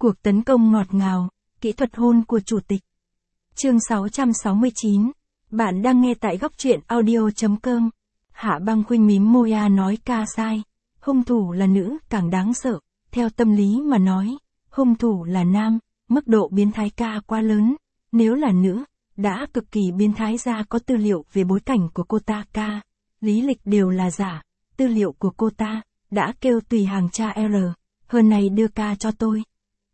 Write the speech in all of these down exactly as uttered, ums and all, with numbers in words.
Cuộc tấn công ngọt ngào, kỹ thuật hôn của chủ tịch. Chương sáu trăm sáu mươi chín. Bạn đang nghe tại góc truyện audio chấm com. Hạ Băng Khuynh mím môi a nói ca sai. Hung thủ là nữ càng đáng sợ. Theo tâm lý mà nói, hung thủ là nam, mức độ biến thái ca quá lớn. Nếu là nữ, đã cực kỳ biến thái ra có tư liệu về bối cảnh của cô ta ca. Lý lịch đều là giả, tư liệu của cô ta, đã kêu tùy hàng cha R, hơn này đưa ca cho tôi.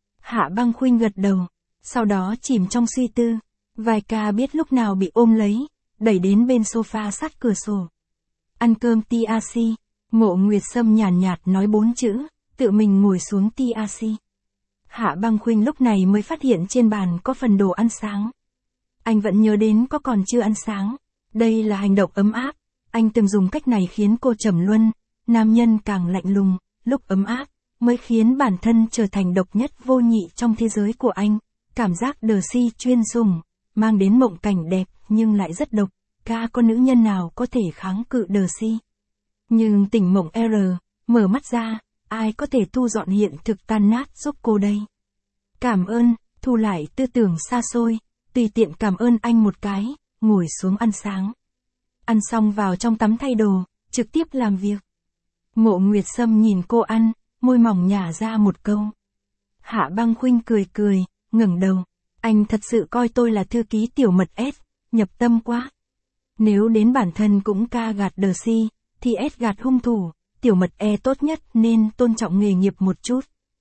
Hạ Băng Khuynh gật đầu, sau đó chìm trong suy tư, vài ca biết lúc nào bị ôm lấy, đẩy đến bên sofa sát cửa sổ. Ăn cơm tê rờ xê, Mộ Nguyệt Sâm nhàn nhạt, nhạt nói bốn chữ, tự mình ngồi xuống tê rờ xê. Hạ Băng Khuynh lúc này mới phát hiện trên bàn có phần đồ ăn sáng. Anh vẫn nhớ đến có còn chưa ăn sáng, đây là hành động ấm áp, anh từng dùng cách này khiến cô trầm luân, nam nhân càng lạnh lùng, lúc ấm áp, mới khiến bản thân trở thành độc nhất vô nhị trong thế giới của anh. Cảm giác đờ si chuyên dùng, mang đến mộng cảnh đẹp nhưng lại rất độc, ca có nữ nhân nào có thể kháng cự đờ si. Nhưng tỉnh mộng R, mở mắt ra, ai có thể thu dọn hiện thực tan nát giúp cô đây? Cảm ơn, thu lại tư tưởng xa xôi, tùy tiện cảm ơn anh một cái, ngồi xuống ăn sáng. Ăn xong vào trong tắm thay đồ, trực tiếp làm việc. Mộ Nguyệt Sâm nhìn cô ăn, môi mỏng nhả ra một câu. Hạ Băng Khuynh cười cười, ngẩng đầu. Anh thật sự coi tôi là thư ký tiểu mật S, nhập tâm quá. Nếu đến bản thân cũng ca gạt đờ si, thì S gạt hung thủ, tiểu mật E tốt nhất nên tôn trọng nghề nghiệp một chút.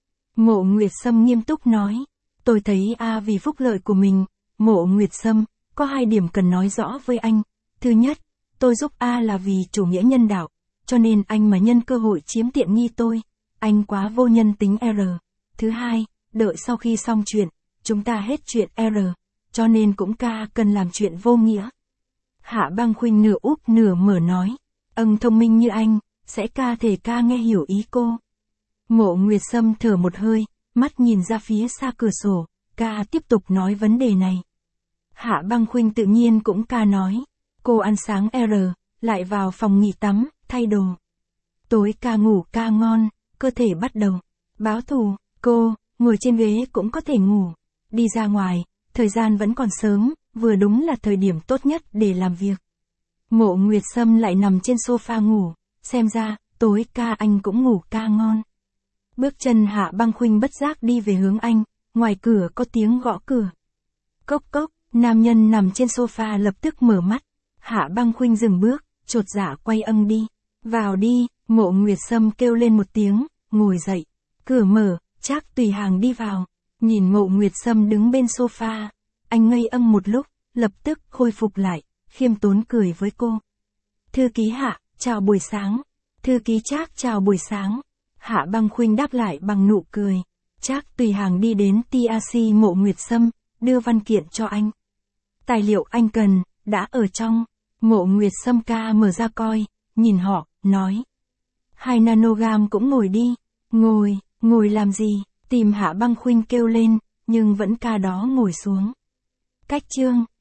Mộ Nguyệt Sâm nghiêm túc nói. Tôi thấy A vì phúc lợi của mình, Mộ Nguyệt Sâm, có hai điểm cần nói rõ với anh. Thứ nhất, tôi giúp A là vì chủ nghĩa nhân đạo, cho nên anh mà nhân cơ hội chiếm tiện nghi tôi, anh quá vô nhân tính R. Thứ hai, đợi sau khi xong chuyện, chúng ta hết chuyện R, cho nên cũng ca cần làm chuyện vô nghĩa. Hạ Băng Khuynh nửa úp nửa mở nói, âng thông minh như anh, sẽ ca thể ca nghe hiểu ý cô. Mộ Nguyệt Sâm thở một hơi, mắt nhìn ra phía xa cửa sổ, ca tiếp tục nói vấn đề này. Hạ Băng Khuynh tự nhiên cũng ca nói, cô ăn sáng R, lại vào phòng nghỉ tắm, thay đồ. Tối ca ngủ ca ngon, cơ thể bắt đầu báo thù, cô, ngồi trên ghế cũng có thể ngủ. Đi ra ngoài, thời gian vẫn còn sớm, vừa đúng là thời điểm tốt nhất để làm việc. Mộ Nguyệt Sâm lại nằm trên sofa ngủ, xem ra, tối ca anh cũng ngủ ca ngon. Bước chân Hạ Băng Khuynh bất giác đi về hướng anh, ngoài cửa có tiếng gõ cửa. Cốc cốc, nam nhân nằm trên sofa lập tức mở mắt. Hạ Băng Khuynh dừng bước, chột dạ quay âng đi. Vào đi, Mộ Nguyệt Sâm kêu lên một tiếng, ngồi dậy. Cửa mở, Trác Tùy Hàng đi vào. Nhìn Mộ Nguyệt Sâm đứng bên sofa, anh ngây âng một lúc, lập tức khôi phục lại, khiêm tốn cười với cô. Thư ký Hạ, chào buổi sáng. Thư ký Trác chào buổi sáng. Hạ Băng Khuynh đáp lại bằng nụ cười. Trác Tùy Hàng đi đến tê rờ xê Mộ Nguyệt Sâm, đưa văn kiện cho anh. Tài liệu anh cần, đã ở trong. Mộ Nguyệt Sâm ca mở ra coi, nhìn họ, nói. Hai nanogam cũng ngồi đi. Ngồi, ngồi làm gì? Tìm Hạ Băng Khuynh kêu lên, nhưng vẫn ca đó ngồi xuống. Cách chương.